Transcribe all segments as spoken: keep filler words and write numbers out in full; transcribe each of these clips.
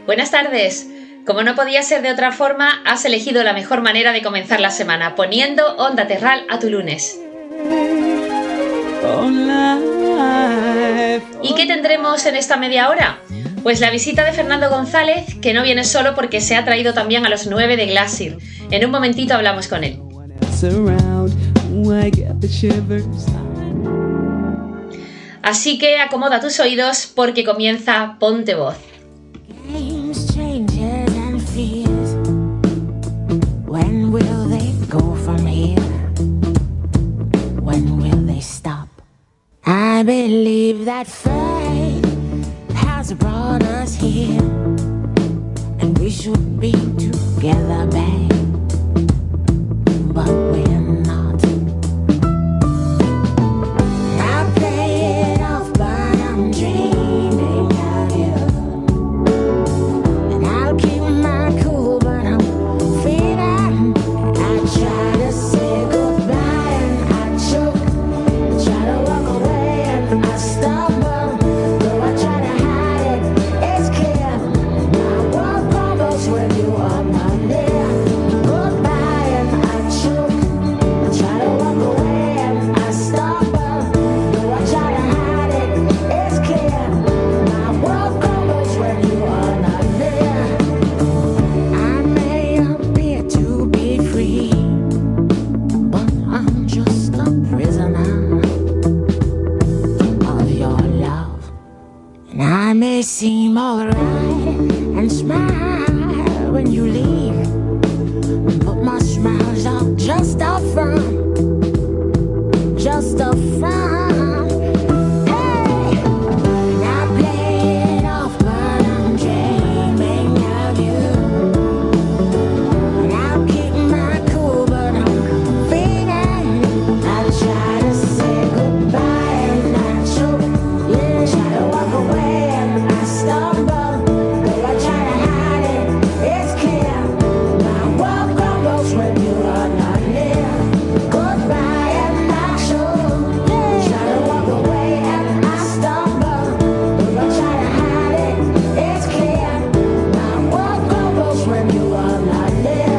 Buenas tardes. Como no podía ser de otra forma, has elegido la mejor manera de comenzar la semana, poniendo Onda Terral a tu lunes. ¿Y qué tendremos en esta media hora? Pues la visita de Fernando González, que no viene solo porque se ha traído también a los nueve de Glassir. En un momentito hablamos con él. Así que acomoda tus oídos porque comienza Ponte Voz. When will they go from here? When will they stop? I believe that fate has brought us here, and we should be together, babe, but we're not. I play it off, but I'm dreaming of you, and I'll keep my cool, but I'm feeling. I try to say goodbye and I choke, I try to walk away and I stumble, though I try to hide it, it's clear, my world crumbles when you are not near. Goodbye and I choke, I try to walk away and I stumble, though I try to hide it, it's clear, my world crumbles when you are not near. I may appear to be free, but I'm just a prisoner of your love. And I may seem alright and smile when you leave, but my smiles are just a front, just a front. Hey, and I play it off, but I'm dreaming of you, and I'll keep my cool, but I'm feeling. I try to say goodbye and I choke, yeah, try to walk away and I stumble, though I try to hide it, it's clear, my world crumbles when you are not near. Goodbye and I choke, yeah, try to walk away and I stumble, though I try to hide it, it's clear, my world crumbles when you are not near.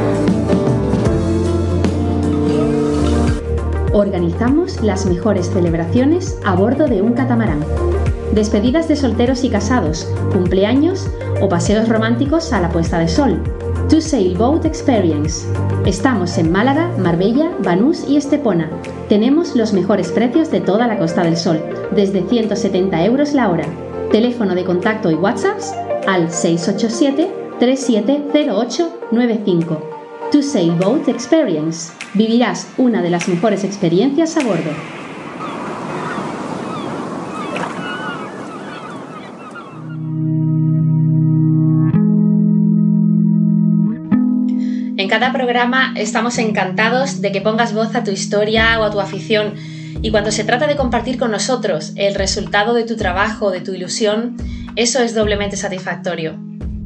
Organizamos las mejores celebraciones a bordo de un catamarán. Despedidas de solteros y casados, cumpleaños o paseos románticos a la puesta de sol. To Sailboat Experience. Estamos en Málaga, Marbella, Banús y Estepona. Tenemos los mejores precios de toda la Costa del Sol, desde ciento setenta euros la hora. Teléfono de contacto y WhatsApps al seis ocho siete, tres siete cero ocho nueve cinco. To Sailboat Experience. Vivirás una de las mejores experiencias a bordo. En cada programa estamos encantados de que pongas voz a tu historia o a tu afición, y cuando se trata de compartir con nosotros el resultado de tu trabajo, de tu ilusión, eso es doblemente satisfactorio.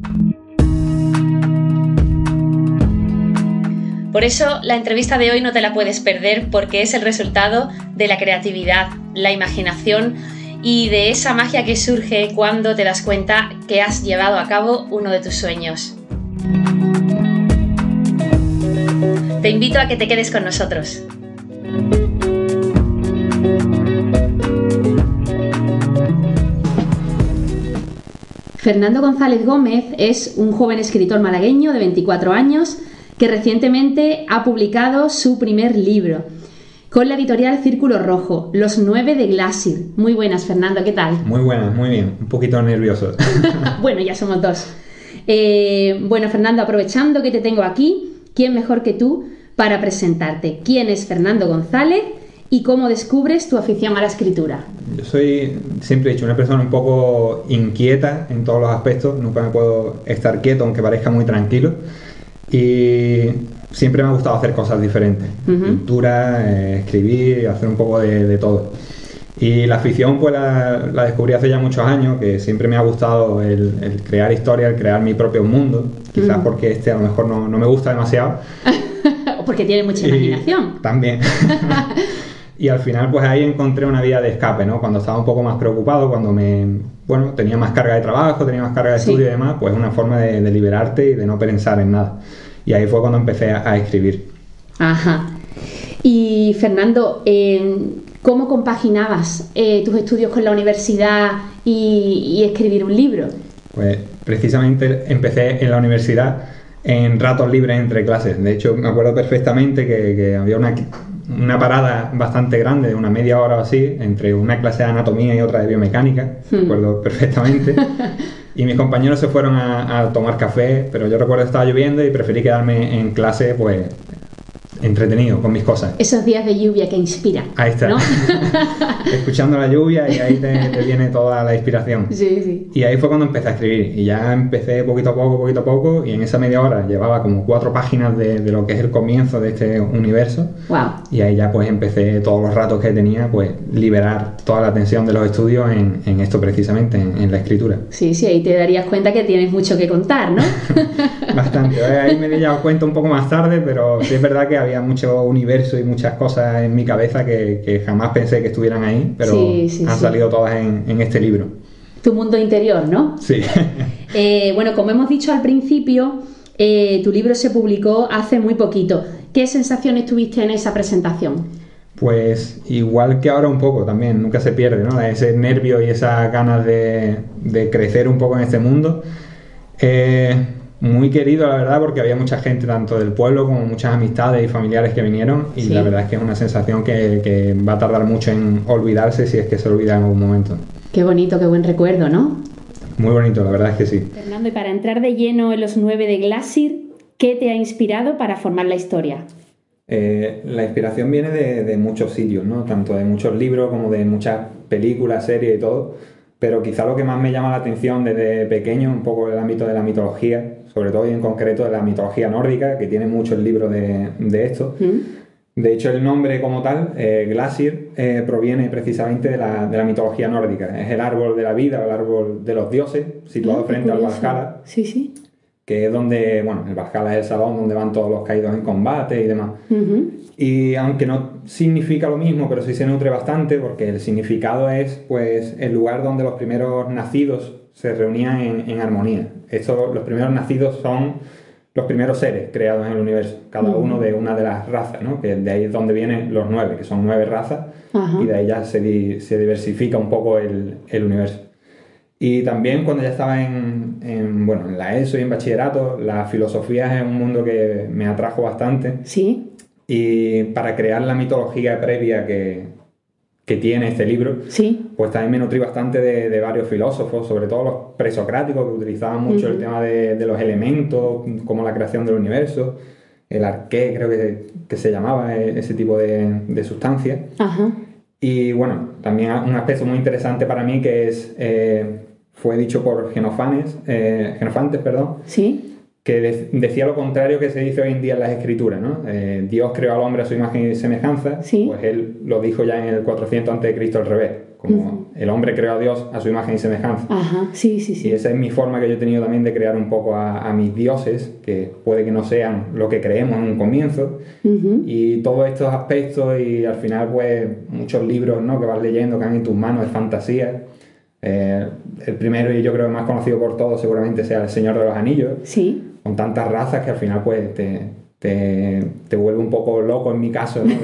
Por eso la entrevista de hoy no te la puedes perder, porque es el resultado de la creatividad, la imaginación y de esa magia que surge cuando te das cuenta que has llevado a cabo uno de tus sueños. Te invito a que te quedes con nosotros. Fernando González Gómez es un joven escritor malagueño de veinticuatro años que recientemente ha publicado su primer libro con la editorial Círculo Rojo, Los nueve de Glassir. Muy buenas, Fernando, ¿qué tal? Muy buenas, muy bien, un poquito nervioso. Bueno, ya somos dos. Eh, bueno, Fernando, aprovechando que te tengo aquí, ¿quién mejor que tú para presentarte? ¿Quién es Fernando González y cómo descubres tu afición a la escritura? Yo soy, siempre he dicho, una persona un poco inquieta en todos los aspectos. Nunca me puedo estar quieto, aunque parezca muy tranquilo. Y siempre me ha gustado hacer cosas diferentes. Uh-huh. Pintura, eh, escribir, hacer un poco de, de todo. Y la afición pues la, la descubrí hace ya muchos años, que siempre me ha gustado el, el crear historia, el crear mi propio mundo. Quizás uh-huh. porque este a lo mejor no, no me gusta demasiado. O porque tiene mucha imaginación. Y, también. Y al final pues ahí encontré una vía de escape, ¿no? Cuando estaba un poco más preocupado, cuando me, bueno, tenía más carga de trabajo, tenía más carga de estudio sí. y demás, pues una forma de, de liberarte y de no pensar en nada. Y ahí fue cuando empecé a, a escribir. Ajá. Y Fernando, eh, ¿cómo compaginabas eh, tus estudios con la universidad y, y escribir un libro? Pues precisamente empecé en la universidad en ratos libres entre clases. De hecho, me acuerdo perfectamente que, que había una, una parada bastante grande, de una media hora o así, entre una clase de anatomía y otra de biomecánica. Hmm. Me acuerdo perfectamente. Y mis compañeros se fueron a, a tomar café, pero yo recuerdo que estaba lloviendo y preferí quedarme en clase, pues, entretenido con mis cosas. Esos días de lluvia que inspiran. Ahí está, ¿no? Escuchando la lluvia y ahí te, te viene toda la inspiración. Sí, sí. Y ahí fue cuando empecé a escribir. Y ya empecé poquito a poco, poquito a poco, y en esa media hora llevaba como cuatro páginas de, de lo que es el comienzo de este universo. Wow. Y ahí ya pues empecé todos los ratos que tenía, pues liberar toda la tensión de los estudios en, en esto precisamente, en, en la escritura. Sí, sí, ahí te darías cuenta que tienes mucho que contar, ¿no? Bastante. Ahí me he dado cuenta un poco más tarde, pero sí es verdad que había mucho universo y muchas cosas en mi cabeza que, que jamás pensé que estuvieran ahí, pero sí, sí, han sí. salido todas en, en este libro. Tu mundo interior, ¿no? Sí. eh, bueno, como hemos dicho al principio, eh, tu libro se publicó hace muy poquito. ¿Qué sensaciones tuviste en esa presentación? Pues igual que ahora un poco también, nunca se pierde, ¿no? Ese nervio y esas ganas de, de crecer un poco en este mundo. Eh, Muy querido, la verdad, porque había mucha gente, tanto del pueblo como muchas amistades y familiares que vinieron, y sí. la verdad es que es una sensación que, que va a tardar mucho en olvidarse, si es que se olvida en algún momento. Qué bonito, qué buen recuerdo, ¿no? Muy bonito, la verdad es que sí. Fernando, y para entrar de lleno en los nueve de Glacier, ¿qué te ha inspirado para formar la historia? Eh, la inspiración viene de, de muchos sitios, ¿no? Tanto de muchos libros como de muchas películas, series y todo, pero quizá lo que más me llama la atención desde pequeño, un poco el ámbito de la mitología, sobre todo y en concreto de la mitología nórdica, que tiene mucho el libro de, de esto. Mm. De hecho, el nombre como tal, eh, Glacier, eh, proviene precisamente de la, de la mitología nórdica. Es el árbol de la vida, el árbol de los dioses, situado ah, frente al Valhalla. Sí, sí. Que es donde, bueno, el Valhalla es el salón donde van todos los caídos en combate y demás. Uh-huh. Y aunque no significa lo mismo, pero sí se nutre bastante, porque el significado es, pues, el lugar donde los primeros nacidos se reunían en, en armonía. Estos, los primeros nacidos son los primeros seres creados en el universo, cada uh-huh. uno de una de las razas, ¿no? Que de ahí es donde vienen los nueve, que son nueve razas, uh-huh. y de ahí ya se, di, se diversifica un poco el, el universo. Y también cuando ya estaba en, en, bueno, en la ESO y en bachillerato, la filosofía es un mundo que me atrajo bastante. Sí. Y para crear la mitología previa que, que tiene este libro, sí. pues también me nutrí bastante de, de varios filósofos, sobre todo los presocráticos, que utilizaban mucho uh-huh. el tema de, de los elementos, como la creación del universo, el arqué, creo que, que se llamaba ese tipo de, de sustancias. Ajá. Y bueno, también un aspecto muy interesante para mí que es... Eh, fue dicho por Genofanes, eh, Genofantes, perdón, ¿sí? que de, decía lo contrario que se dice hoy en día en las escrituras, ¿no? Eh, Dios creó al hombre a su imagen y semejanza, ¿sí? Pues él lo dijo ya en el cuatrocientos antes de Cristo al revés, como uh-huh. el hombre creó a Dios a su imagen y semejanza. Ajá, sí, sí, sí. Y esa es mi forma que yo he tenido también de crear un poco a, a mis dioses, que puede que no sean lo que creemos en un comienzo, uh-huh. y todos estos aspectos y al final pues muchos libros, ¿no? que vas leyendo, que han en tus manos de fantasía. Eh, el primero y yo creo que más conocido por todos seguramente sea El Señor de los Anillos, sí. con tantas razas que al final pues te, te, te vuelve un poco loco en mi caso, ¿no?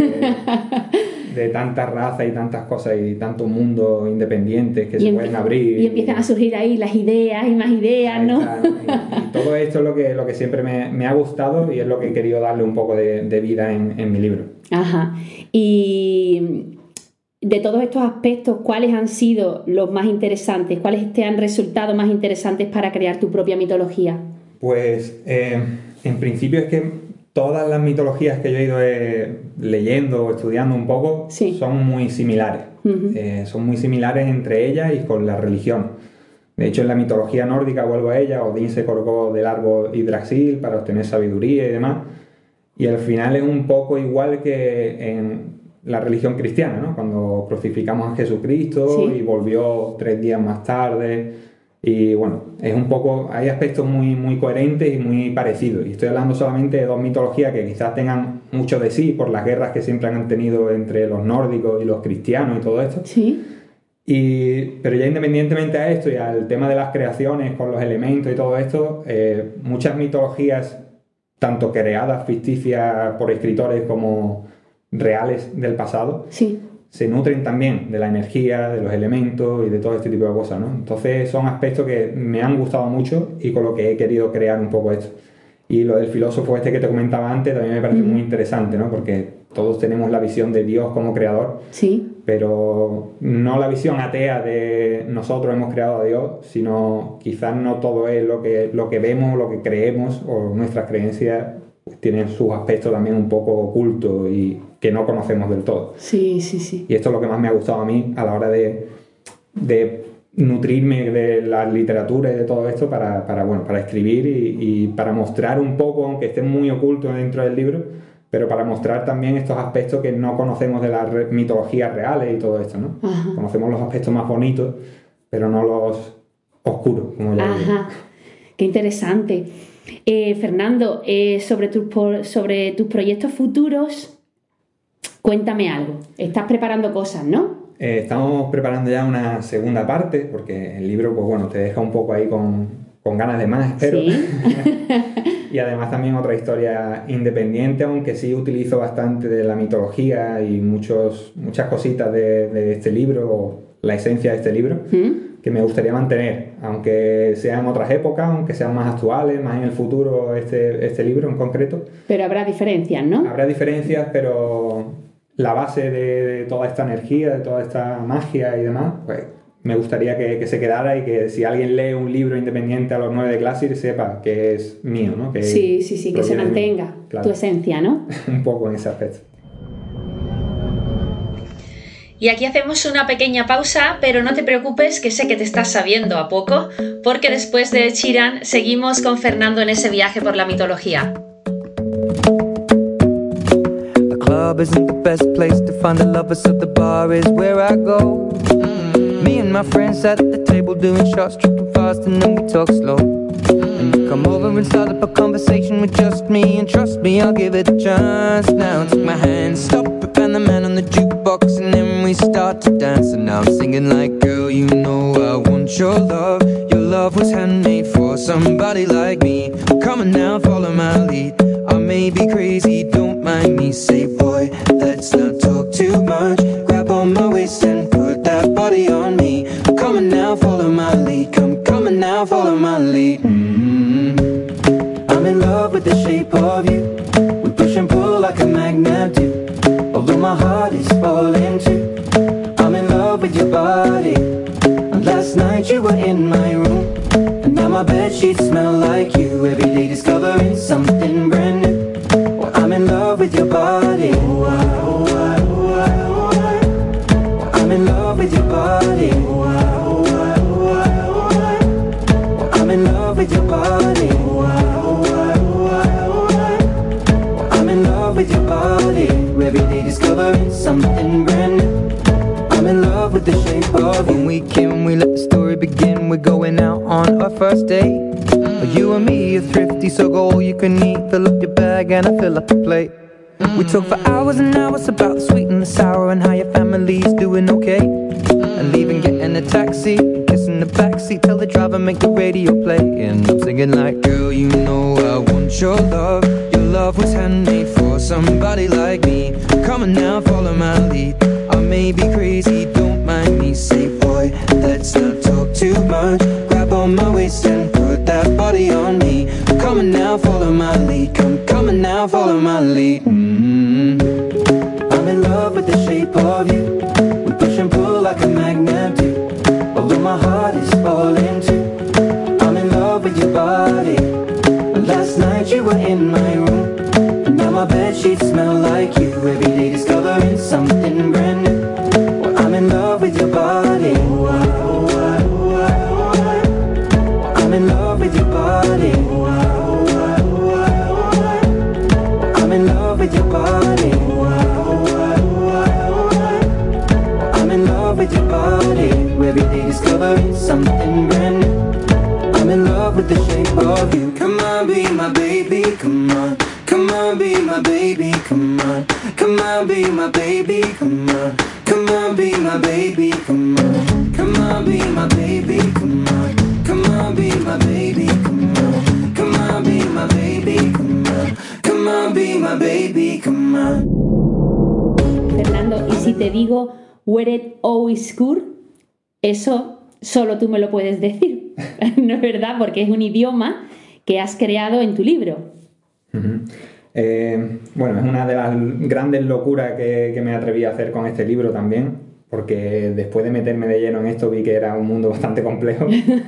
de, de tantas razas y tantas cosas y tantos mundos independientes que y se pueden abrir y empiezan a surgir ahí las ideas y más ideas, ¿no? Está, ¿no? Y, y todo esto es lo que, lo que siempre me, me ha gustado y es lo que he querido darle un poco de, de vida en, en mi libro. Ajá. Y de todos estos aspectos, ¿cuáles han sido los más interesantes? ¿Cuáles te han resultado más interesantes para crear tu propia mitología? Pues, eh, en principio es que todas las mitologías que yo he ido eh, leyendo o estudiando un poco sí. son muy similares. Uh-huh. Eh, son muy similares entre ellas y con la religión. De hecho, en la mitología nórdica, vuelvo a ella, Odín se colgó del árbol Yggdrasil para obtener sabiduría y demás. Y al final es un poco igual que en la religión cristiana, ¿no? Cuando crucificamos a Jesucristo sí. y volvió tres días más tarde, Y bueno, es un poco, hay aspectos muy, muy coherentes y muy parecidos. Y estoy hablando solamente de dos mitologías que quizás tengan mucho de sí por las guerras que siempre han tenido entre los nórdicos y los cristianos y todo esto. Sí. Y, pero ya independientemente a esto y al tema de las creaciones con los elementos y todo esto, eh, muchas mitologías, tanto creadas, ficticias por escritores como reales del pasado, sí, se nutren también de la energía, de los elementos y de todo este tipo de cosas, ¿no? Entonces son aspectos que me han gustado mucho y con lo que he querido crear un poco esto. Y lo del filósofo este que te comentaba antes también me parece mm. muy interesante, ¿no? Porque todos tenemos la visión de Dios como creador, sí, pero no la visión atea de nosotros hemos creado a Dios, sino quizás no todo es lo que, lo que vemos, lo que creemos o nuestras creencias pues, tienen sus aspectos también un poco ocultos y que no conocemos del todo. Sí, sí, sí. Y esto es lo que más me ha gustado a mí a la hora de, de nutrirme de la literatura y de todo esto para, para, bueno, para escribir y, y para mostrar un poco, aunque esté muy oculto dentro del libro, pero para mostrar también estos aspectos que no conocemos de las re- mitologías reales y todo esto, ¿no? Ajá. Conocemos los aspectos más bonitos, pero no los oscuros, como ya digo. Ajá, qué interesante. Eh, Fernando, eh, sobre, tus, por, sobre tus proyectos futuros, cuéntame algo. Estás preparando cosas, ¿no? Eh, estamos preparando ya una segunda parte, porque el libro, pues bueno, te deja un poco ahí con, con ganas de más, espero. Sí. Y además también otra historia independiente, aunque sí utilizo bastante de la mitología y muchos, muchas cositas de, de este libro, o la esencia de este libro, ¿Mm? que me gustaría mantener, aunque sea en otras épocas, aunque sean más actuales, más en el futuro este, este libro en concreto. Pero habrá diferencias, ¿no? Habrá diferencias, pero la base de, de toda esta energía, de toda esta magia y demás, pues me gustaría que, que se quedara y que si alguien lee un libro independiente a los nueve de Classir sepa que es mío, ¿no? Que sí, sí, sí, que se mantenga claro. tu esencia, ¿no? Un poco en ese aspecto. Y aquí hacemos una pequeña pausa, pero no te preocupes que sé que te estás sabiendo a poco, porque después de Sheeran seguimos con Fernando en ese viaje por la mitología. The club isn't the best place to find the lovers, so the bar is where I go. Mm-hmm. Me and my friends sat at the table doing shots, tripping fast, and then we talk slow. And you come over and start up a conversation with just me, and trust me, I'll give it a chance. Now take my hand, stop it, and the man on the jukebox, and then we start to dance. And now I'm singing like, girl, you know I want your love. Your love was handmade for somebody like me. Come on now, follow my lead. I may be crazy, don't mind me. Say, boy, let's not talk too much. Grab on my waist and put that body on me. Come on now, follow my lead. Come, come on now, follow my lead. Mm-hmm. I'm in love with the shape of you. We push and pull like a magnet do. Although my heart is falling too. I'm in love with your body. And last night you were in my room. And now my bedsheets smell like you. Every day discovering something brand new. Well, I'm in love with your body. Oh, I, oh, I, oh, I, oh, I. Well, I'm in love with your body. Oh, I, oh, I, oh, I, oh, I. Well, I'm in love with your body. Oh, I, oh, I, oh, I, oh, I. Well, I'm in love with your body. Every day discovering something brand new. I'm in love with the shape of you. When we came, we let the story begin. We're going out on our first date. Mm. You and me are thrifty, so go all you can eat. Fill up your bag and I fill up the plate. Mm. We talk for hours and hours about the sweet and the sour and how your family's doing okay. Mm. And leaving, getting a taxi, kissing the backseat, tell the driver make the radio play. And I'm singing like, girl, you know I want your love. Your love was handmade for somebody like me. Come on now, follow my lead. I may be crazy, don't mind me. Say, boy, let's not talk too much. Grab on my waist and put that body on me. Come on now, follow my lead. Come, come on now, follow my lead. Mm-hmm. I'm in love with the shape of you. We push and pull like a magnet do. Although my heart is falling too. I'm in love with your body. Last night you were in my room. And now my bedsheets smell like you. Every day discovering something brand new. Well, I'm in love with your body. Oh, I, oh, I, oh, I, oh, I. I'm in love with your body. Oh, I, oh, I, oh, I, oh, I. I'm in love with your body. Oh, I, oh, I, oh, I, oh, be my baby, come on. Come on, be my baby, come on. Come on, be my baby, come on. Come on, be my baby, come on. Come on, be my baby, come on. Come on, be my baby, come on. Fernando, y si te digo where it always could, eso solo tú me lo puedes decir, ¿no es verdad? Porque es un idioma que has creado en tu libro. Uh-huh. Eh, bueno, es una de las grandes locuras que, que me atreví a hacer con este libro también, porque después de meterme de lleno en esto vi que era un mundo bastante complejo,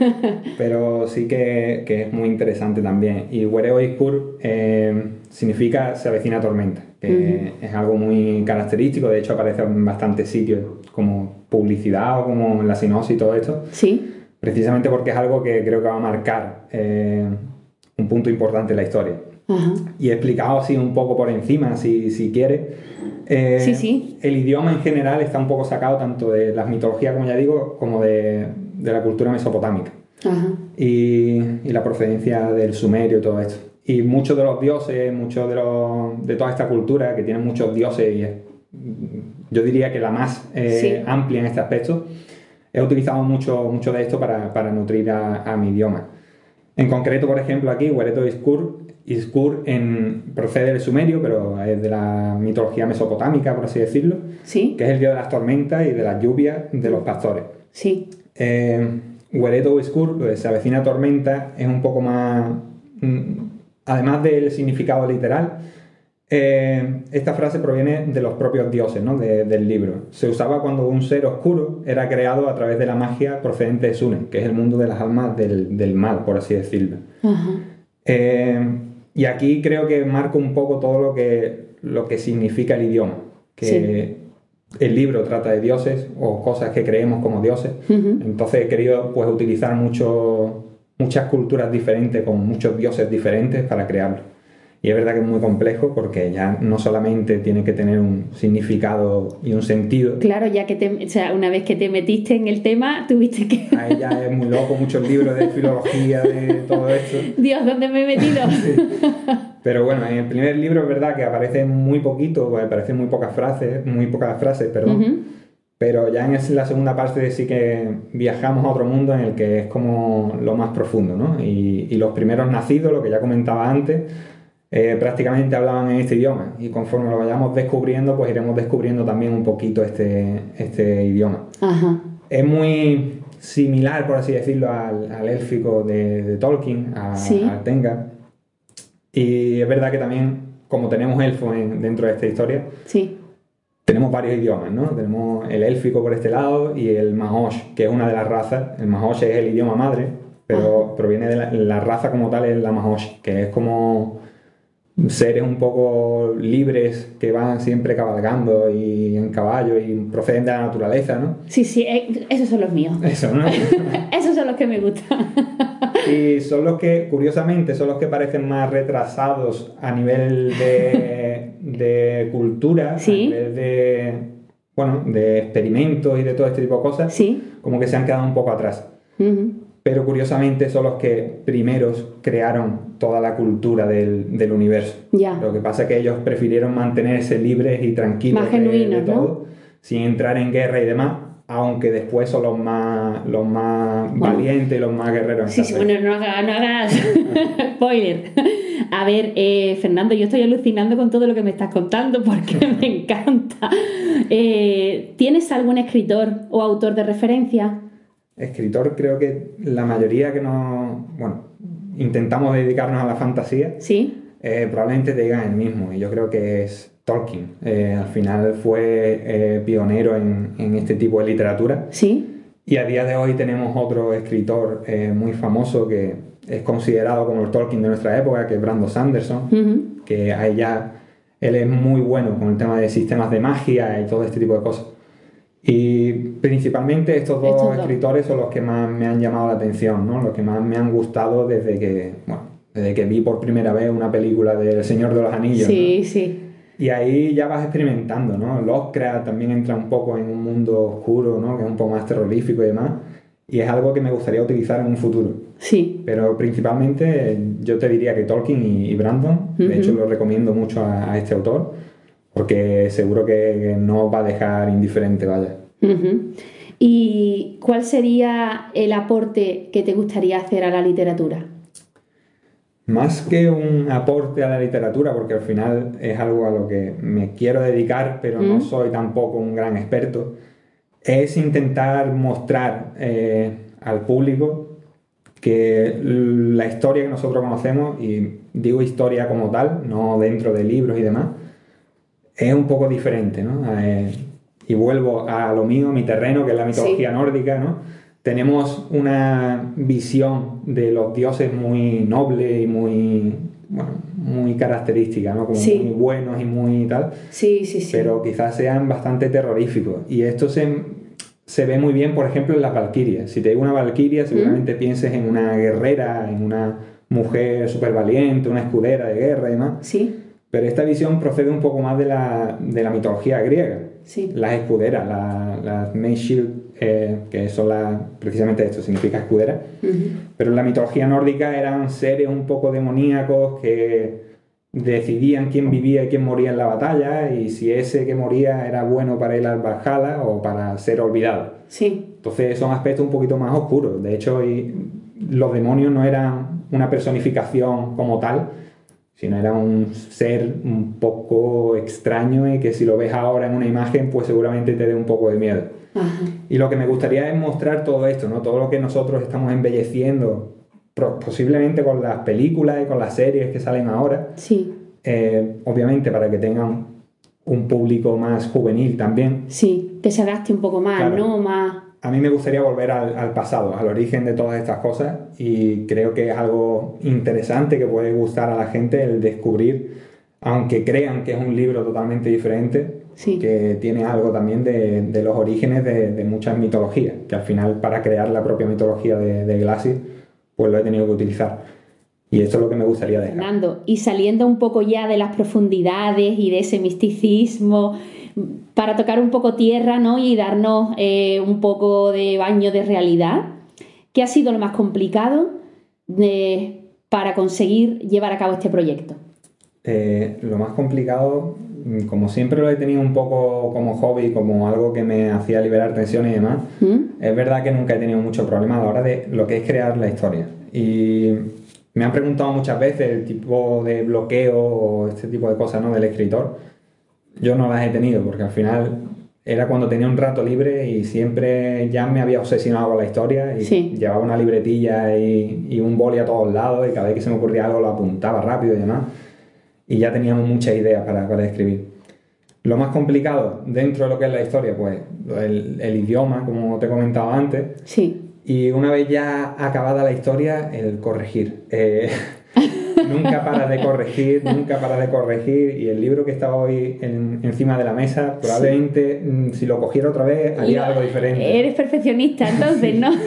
pero sí que, que es muy interesante también. Y Where It Could eh, significa se avecina tormenta, que uh-huh. es algo muy característico, de hecho aparece en bastantes sitios como publicidad o como en la sinopsis y todo esto. Sí. Precisamente porque es algo que creo que va a marcar eh, un punto importante en la historia. Ajá. Y he explicado así un poco por encima, si, si quieres. Eh, sí, sí. El idioma en general está un poco sacado tanto de las mitologías, como ya digo, como de, de la cultura mesopotámica. Ajá. Y, y la procedencia del sumerio y todo esto. Y muchos de los dioses, muchos de, los, de toda esta cultura, que tienen muchos dioses, y es, yo diría que la más eh, sí. amplia en este aspecto, he utilizado mucho, mucho de esto para, para nutrir a, a mi idioma. En concreto, por ejemplo, aquí, Where It Could, Iskur en, procede del sumerio, pero es de la mitología mesopotámica, por así decirlo, ¿sí? Que es el dios de las tormentas y de las lluvias de los pastores. Sí. Eh, Where It Iskur, pues, se avecina tormenta, es un poco más... Además del significado literal, eh, esta frase proviene de los propios dioses, ¿no? de, del libro. Se usaba cuando un ser oscuro era creado a través de la magia procedente de Sune, que es el mundo de las almas del, del mal, por así decirlo. Ajá. Eh, y aquí creo que marco un poco todo lo que, lo que significa el idioma, que sí. El libro trata de dioses o cosas que creemos como dioses, uh-huh. Entonces he querido pues, utilizar mucho, muchas culturas diferentes con muchos dioses diferentes para crearlo. Y es verdad que es muy complejo porque ya no solamente tiene que tener un significado y un sentido. Claro, ya que te, o sea, una vez que te metiste en el tema, tuviste que... Ahí ya es muy loco, muchos libros de filología, de todo esto. Dios, ¿dónde me he metido? Sí. Pero bueno, en el primer libro es verdad que aparece muy poquito, aparecen muy pocas frases, muy pocas frases, perdón. Uh-huh. Pero ya en la segunda parte sí que viajamos a otro mundo en el que es como lo más profundo, ¿no? Y, y los primeros nacidos, lo que ya comentaba antes, Eh, prácticamente hablaban en este idioma y conforme lo vayamos descubriendo pues iremos descubriendo también un poquito este, este idioma. Ajá. Es muy similar, por así decirlo, al, al élfico de, de Tolkien, a, ¿sí? al Tenga, y es verdad que también como tenemos elfos en, dentro de esta historia, sí. tenemos varios idiomas, ¿no? Tenemos el élfico por este lado y el Mahosh, que es una de las razas. El Mahosh es el idioma madre, pero ah. proviene de la, la raza como tal, es la Mahosh, que es como seres un poco libres que van siempre cabalgando y en caballo y proceden de la naturaleza, ¿no? Sí, sí, esos son los míos. Eso, ¿no? Esos son los que me gustan. Y son los que, curiosamente, son los que parecen más retrasados a nivel de, de cultura, ¿sí? A nivel de, bueno, de experimentos y de todo este tipo de cosas, ¿sí? Como que se han quedado un poco atrás. Uh-huh. Pero curiosamente son los que primeros crearon toda la cultura del, del universo. Ya. Lo que pasa es que ellos prefirieron mantenerse libres y tranquilos más de, genuinos, de todo, ¿no? Sin entrar en guerra y demás, aunque después son los más, los más bueno. valientes y los más guerreros. Sí, sí, bueno, no hagas no haga spoiler. A ver, eh, Fernando, yo estoy alucinando con todo lo que me estás contando porque me encanta. Eh, ¿Tienes algún escritor o autor de referencia? Escritor, creo que la mayoría que nos... Bueno, intentamos dedicarnos a la fantasía. Sí. Eh, probablemente te digan el mismo, y yo creo que es Tolkien. Eh, al final fue eh, pionero en, en este tipo de literatura. Sí. Y a día de hoy tenemos otro escritor eh, muy famoso que es considerado como el Tolkien de nuestra época, que es Brandon Sanderson, uh-huh. que a ella, él es muy bueno con el tema de sistemas de magia y todo este tipo de cosas. Y principalmente estos dos estos escritores son los que más me han llamado la atención, ¿no? Los que más me han gustado desde que, bueno, desde que vi por primera vez una película del Señor de los Anillos. Sí, ¿no? sí. Y ahí ya vas experimentando, ¿no? Lovecraft también entra un poco en un mundo oscuro, ¿no? Que es un poco más terrorífico y demás. Y es algo que me gustaría utilizar en un futuro. Sí. Pero principalmente yo te diría que Tolkien y, y Brandon, uh-huh. de hecho lo recomiendo mucho a, a este autor, porque seguro que, que no os va a dejar indiferente, vaya. Uh-huh. ¿Y cuál sería el aporte que te gustaría hacer a la literatura? Más que un aporte a la literatura, porque al final es algo a lo que me quiero dedicar, pero mm. no soy tampoco un gran experto, es intentar mostrar eh, al público que la historia que nosotros conocemos, y digo historia como tal, no dentro de libros y demás, es un poco diferente, ¿no? Eh, y vuelvo a lo mío, mi terreno, que es la mitología sí. nórdica, ¿no? Tenemos una visión de los dioses muy noble y muy, bueno, muy característica, ¿no? Como sí. muy buenos y muy tal. Sí, sí, sí. Pero quizás sean bastante terroríficos. Y esto se, se ve muy bien, por ejemplo, en las valquirias. Si te digo una valquiria, seguramente mm. pienses en una guerrera, en una mujer súper valiente, una escudera de guerra y demás. Sí. Pero esta visión procede un poco más de la, de la mitología griega. Sí. Las escuderas, las la Maeshield, eh, que son las, precisamente esto significa escudera, uh-huh. pero en la mitología nórdica eran seres un poco demoníacos que decidían quién vivía y quién moría en la batalla, y si ese que moría era bueno para ir al Valhalla o para ser olvidado. Sí. Entonces son aspectos un poquito más oscuros. De hecho, y los demonios no eran una personificación como tal, sino era un ser un poco extraño y que si lo ves ahora en una imagen, pues seguramente te dé un poco de miedo. Ajá. Y lo que me gustaría es mostrar todo esto, ¿no? Todo lo que nosotros estamos embelleciendo, posiblemente con las películas y con las series que salen ahora. Sí. Eh, obviamente para que tengan un público más juvenil también. Sí, que se adapte un poco más, claro. ¿no? Más... A mí me gustaría volver al, al pasado, al origen de todas estas cosas, y creo que es algo interesante que puede gustar a la gente el descubrir, aunque crean que es un libro totalmente diferente, sí. que tiene algo también de, de los orígenes de, de muchas mitologías, que al final para crear la propia mitología de, de Glassy, pues lo he tenido que utilizar. Y esto es lo que me gustaría dejar. Fernando, y saliendo un poco ya de las profundidades y de ese misticismo, para tocar un poco tierra, ¿no? Y darnos eh, un poco de baño de realidad, ¿qué ha sido lo más complicado de, para conseguir llevar a cabo este proyecto? Eh, lo más complicado, como siempre lo he tenido un poco como hobby, como algo que me hacía liberar tensiones y demás, ¿Mm? Es verdad que nunca he tenido mucho problema a la hora de lo que es crear la historia. Y me han preguntado muchas veces el tipo de bloqueo o este tipo de cosas, ¿no? del escritor. Yo no las he tenido, porque al final era cuando tenía un rato libre y siempre ya me había obsesionado con la historia y sí. llevaba una libretilla y, y un boli a todos lados, y cada vez que se me ocurría algo lo apuntaba rápido y demás, y ya teníamos muchas ideas para, para escribir. Lo más complicado dentro de lo que es la historia, pues el, el idioma, como te he comentado antes, sí. y una vez ya acabada la historia, el corregir. Eh, Nunca para de corregir, nunca para de corregir, y el libro que está hoy en, encima de la mesa, probablemente sí. si lo cogiera otra vez haría algo diferente. Eres perfeccionista, entonces, ¿no?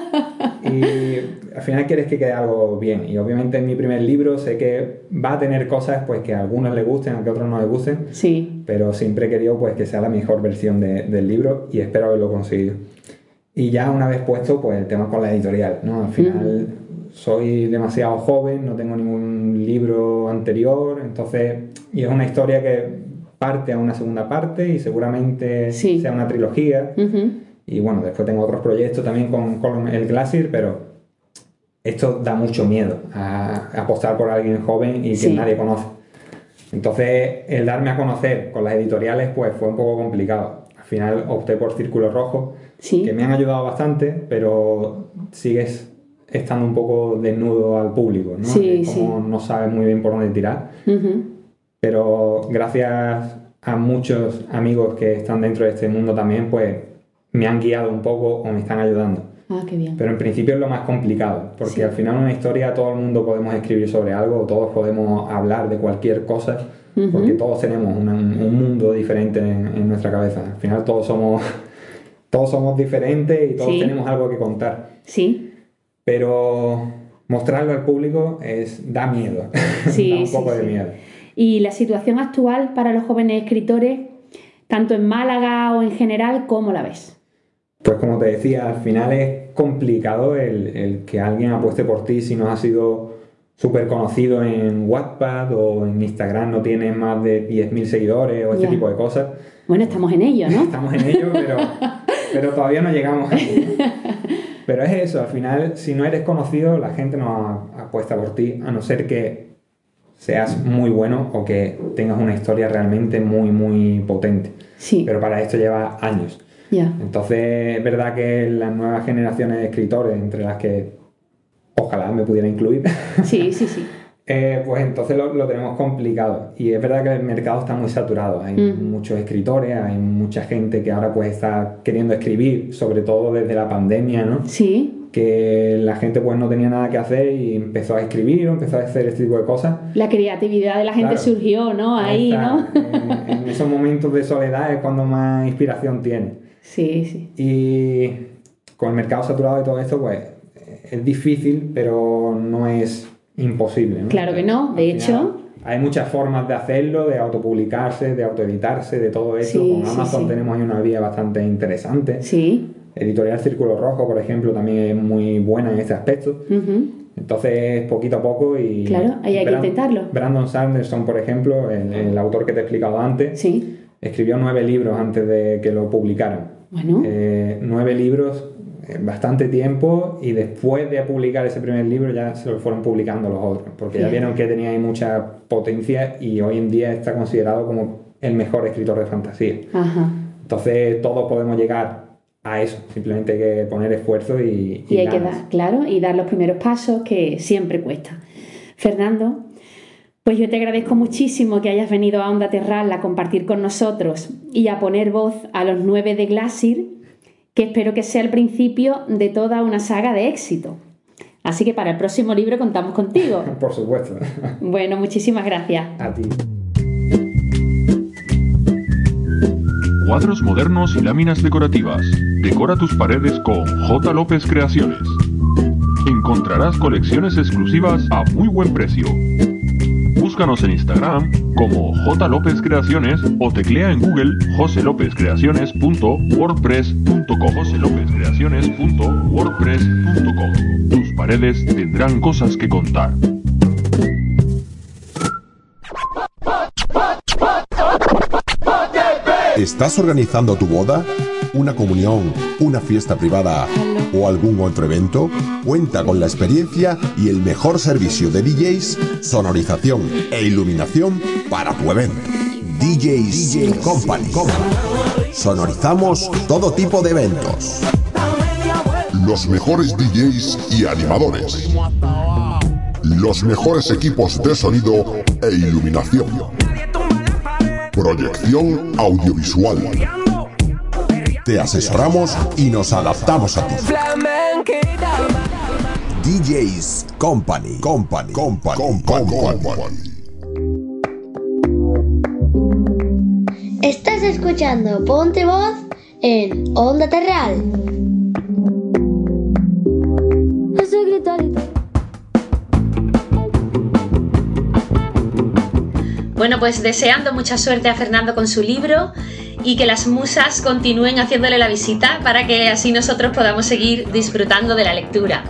Y al final quieres que quede algo bien, y obviamente en mi primer libro sé que va a tener cosas pues que a algunos les gusten, a que a otros no les gusten, sí. pero siempre he querido pues que sea la mejor versión de, del libro, y espero haberlo conseguido. Y ya una vez puesto, pues el tema con la editorial, ¿no? Al final... Mm. Soy demasiado joven, no tengo ningún libro anterior, entonces, y es una historia que parte a una segunda parte y seguramente sí. sea una trilogía. Uh-huh. Y bueno, después tengo otros proyectos también con, con el Glassy, pero esto da mucho miedo, a, a apostar por alguien joven y que sí. nadie conoce. Entonces, el darme a conocer con las editoriales pues fue un poco complicado. Al final opté por Círculo Rojo, sí. que me han ayudado bastante, pero sigues estando un poco desnudo al público, ¿no? Sí, como sí. no sabes muy bien por dónde tirar. Uh-huh. Pero gracias a muchos amigos que están dentro de este mundo también, pues me han guiado un poco o me están ayudando. Ah, qué bien. Pero en principio es lo más complicado, porque sí. al final una historia todo el mundo podemos escribir sobre algo, todos podemos hablar de cualquier cosa, uh-huh. porque todos tenemos una, un mundo diferente en, en nuestra cabeza. Al final todos somos, todos somos diferentes y todos sí. tenemos algo que contar. Sí. Pero mostrarlo al público es, da miedo, sí, da un poco sí, de sí. miedo. Y la situación actual para los jóvenes escritores, tanto en Málaga o en general, ¿cómo la ves? Pues como te decía, al final es complicado el, el que alguien apueste por ti si no has sido súper conocido en Wattpad o en Instagram no tiene más de diez mil seguidores o este Ya. tipo de cosas. Bueno, estamos en ello, ¿no? Estamos en ello, pero, pero todavía no llegamos ahí. Pero es eso, al final, si no eres conocido, la gente no apuesta por ti, a no ser que seas muy bueno o que tengas una historia realmente muy, muy potente. Sí. Pero para esto lleva años. Ya. Entonces, es verdad que las nuevas generaciones de escritores, entre las que ojalá me pudiera incluir, Sí, sí, sí. eh, pues entonces lo, lo tenemos complicado. Y es verdad que el mercado está muy saturado. Hay Mm. muchos escritores, hay mucha gente que ahora pues está queriendo escribir, sobre todo desde la pandemia, ¿no? Sí. Que la gente pues no tenía nada que hacer y empezó a escribir o empezó a hacer este tipo de cosas. La creatividad de la gente Claro. surgió, ¿no? Ahí, Está, ¿no? En, en esos momentos de soledad es cuando más inspiración tiene. Sí, sí. Y con el mercado saturado y todo esto, pues es difícil, pero no es imposible, ¿no? Claro que no, de Al hecho. final, hay muchas formas de hacerlo, de autopublicarse, de autoeditarse, de todo eso. Sí, Con sí, Amazon sí. tenemos ahí una vía bastante interesante. Sí. Editorial Círculo Rojo, por ejemplo, también es muy buena en este aspecto. Ujú. Entonces, poquito a poco y... Claro, ahí hay que intentarlo. Brandon Sanderson, por ejemplo, el, el autor que te he explicado antes, Sí. escribió nueve libros antes de que lo publicaran. Bueno. Eh, nueve libros en bastante tiempo y después de publicar ese primer libro ya se lo fueron publicando los otros, porque ya Fíjate. vieron que tenía ahí mucha potencia y hoy en día está considerado como el mejor escritor de fantasía. Ajá. Entonces todos podemos llegar a eso, simplemente hay que poner esfuerzo y, Y hay que ganas. dar, claro, y dar los primeros pasos que siempre cuesta. Fernando, pues yo te agradezco muchísimo que hayas venido a Onda Terral a compartir con nosotros y a poner voz a los nueve de Glassir, que espero que sea el principio de toda una saga de éxito. Así que para el próximo libro contamos contigo. Por supuesto. Bueno, muchísimas gracias. A ti. Cuadros modernos y láminas decorativas. Decora tus paredes con J. López Creaciones. Encontrarás colecciones exclusivas a muy buen precio. Búscanos en Instagram como J. López Creaciones o teclea en Google jose lópez creaciones punto wordpress punto com. jose lópez creaciones punto wordpress punto com. Tus paredes tendrán cosas que contar. ¿Estás organizando tu boda? ¿Una comunión? ¿Una fiesta privada? ¿O algún otro evento? Cuenta con la experiencia y el mejor servicio de D Js, sonorización e iluminación para tu evento. D Js Company. Sonorizamos todo tipo de eventos. Los mejores D Js y animadores. Los mejores equipos de sonido e iluminación. Proyección audiovisual. Te asesoramos y nos adaptamos a ti. D Js Company. Company. Company. Company. Estás escuchando Ponte Voz en Onda Terral. Ese gritarito. Bueno, pues deseando mucha suerte a Fernando con su libro y que las musas continúen haciéndole la visita para que así nosotros podamos seguir disfrutando de la lectura.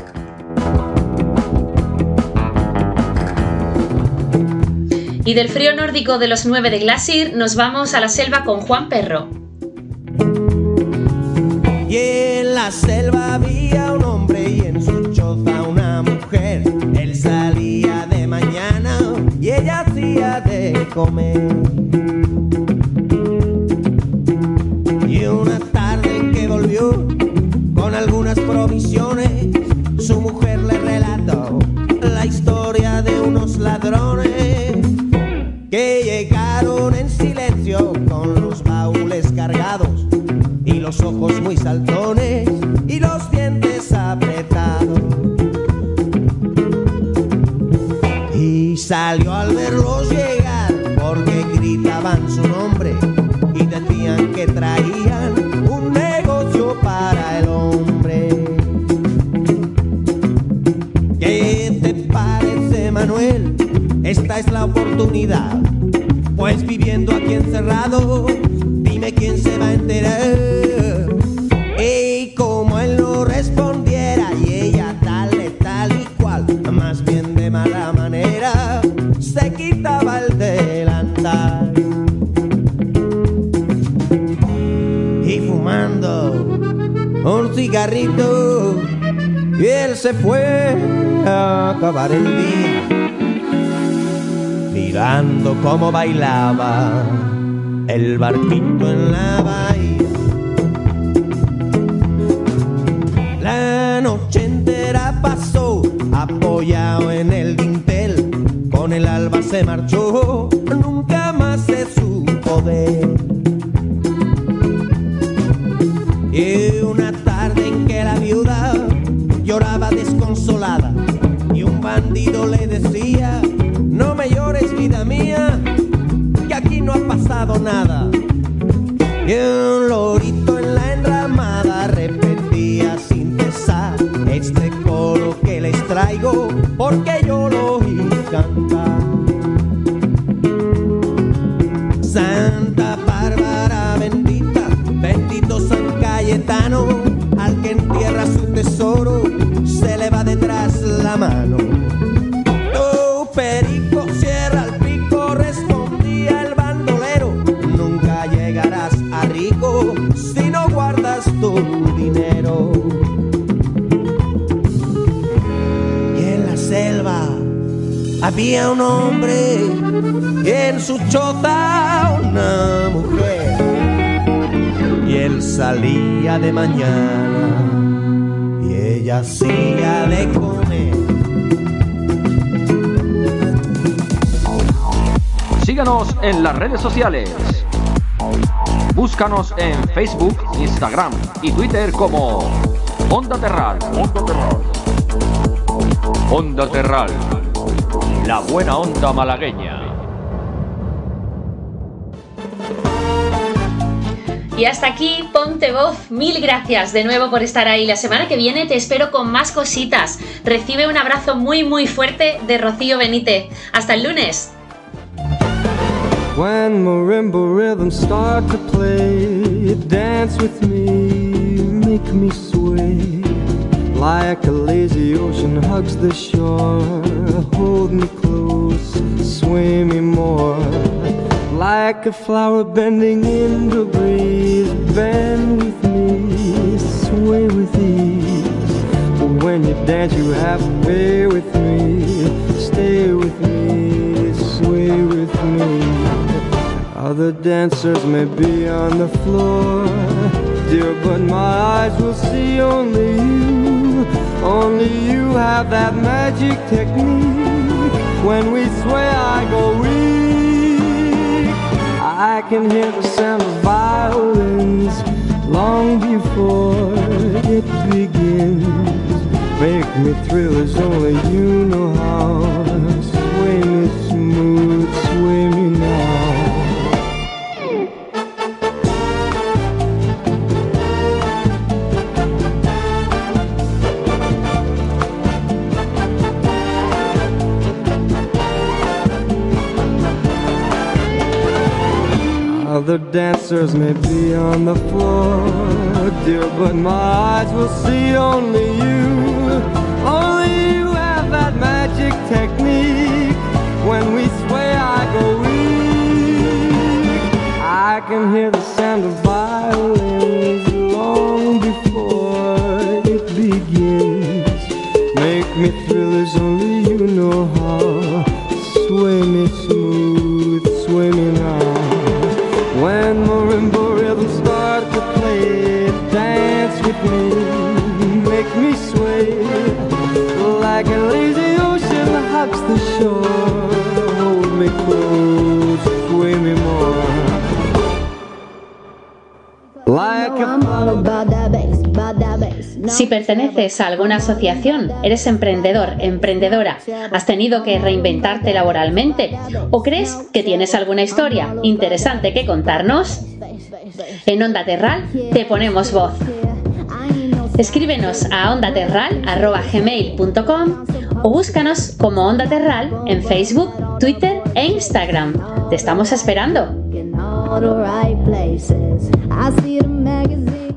Y del frío nórdico de los nueve de Glassir nos vamos a la selva con Juan Perro. Y en la selva había un hombre y en su choza una mujer. Él salía de mañana y ella hacía de comer. Y una tarde en que volvió con algunas provisiones, su mujer le relató la historia de unos ladrones que llegaron en silencio con los baúles cargados y los ojos muy saltones y los dientes apretados. Y salió al verlos llegar porque gritaban su nombre y decían que traían un negocio para el hombre. ¿Qué te parece, Manuel? Esta es la oportunidad, pues viviendo aquí encerrado, dime quién se va a enterar. Y como él no respondiera y ella tal y tal y cual, más bien de mala manera, fumando un cigarrito y él se fue a acabar el día mirando cómo bailaba el barquito en la bahía. La noche entera pasó apoyado en el dintel, con el alba se marchó, nunca más se supo de él. Y una tarde en que la viuda lloraba desconsolada y un bandido le decía: no me llores, vida mía, que aquí no ha pasado nada. Y un lorito en la enramada repetía sin cesar este coro que les traigo porque yo lo oí cantar. Santa Bárbara bendita, bendito San Cayetano, al que entierra su tesoro se le va detrás la mano. Tu perico cierra el pico, respondía el bandolero, nunca llegarás a rico si no guardas tu dinero. Y en la selva había un hombre y en su choza una mujer, y él salía de mañana y ella hacía de comer. Síganos en las redes sociales. Búscanos en Facebook, Instagram y Twitter como Onda Terral. Onda Terral. Onda Terral. La buena onda malagueña. Y hasta aquí Ponte Voz. Mil gracias de nuevo por estar ahí. La semana que viene te espero con más cositas. Recibe un abrazo muy muy fuerte de Rocío Benítez. Hasta el lunes. When marimba rhythms start to play, dance with me, make me sway. Like a lazy ocean hugs the shore, hold me close, sway me more. Like a flower bending in the breeze, bend with me, sway with ease. When you dance you have to be with me, stay with me, sway with me. Other dancers may be on the floor, dear, but my eyes will see only you. Only you have that magic technique. When we sway I go weak. I can hear the sound of violins long before it begins. Make me thrill as only you know how. Sway me smooth, sway me now. Other dancers may be on the floor, dear, but my eyes will see only you. Only you have that magic technique. When we sway I go weak. I can hear the sound of violins long before it begins. Make me thrill as only you know how. Sway me smooth, sway me now. When marimba rhythms start to play, dance with me, make me sway. Like a lazy ocean hugs the shore, hold me close, sway me more. Like a Si perteneces a alguna asociación, eres emprendedor, emprendedora, has tenido que reinventarte laboralmente o crees que tienes alguna historia interesante que contarnos, en Onda Terral te ponemos voz. Escríbenos a ondaterral arroba gmail punto com o búscanos como Onda Terral en Facebook, Twitter e Instagram. Te estamos esperando. In all the right places. I see the magazine.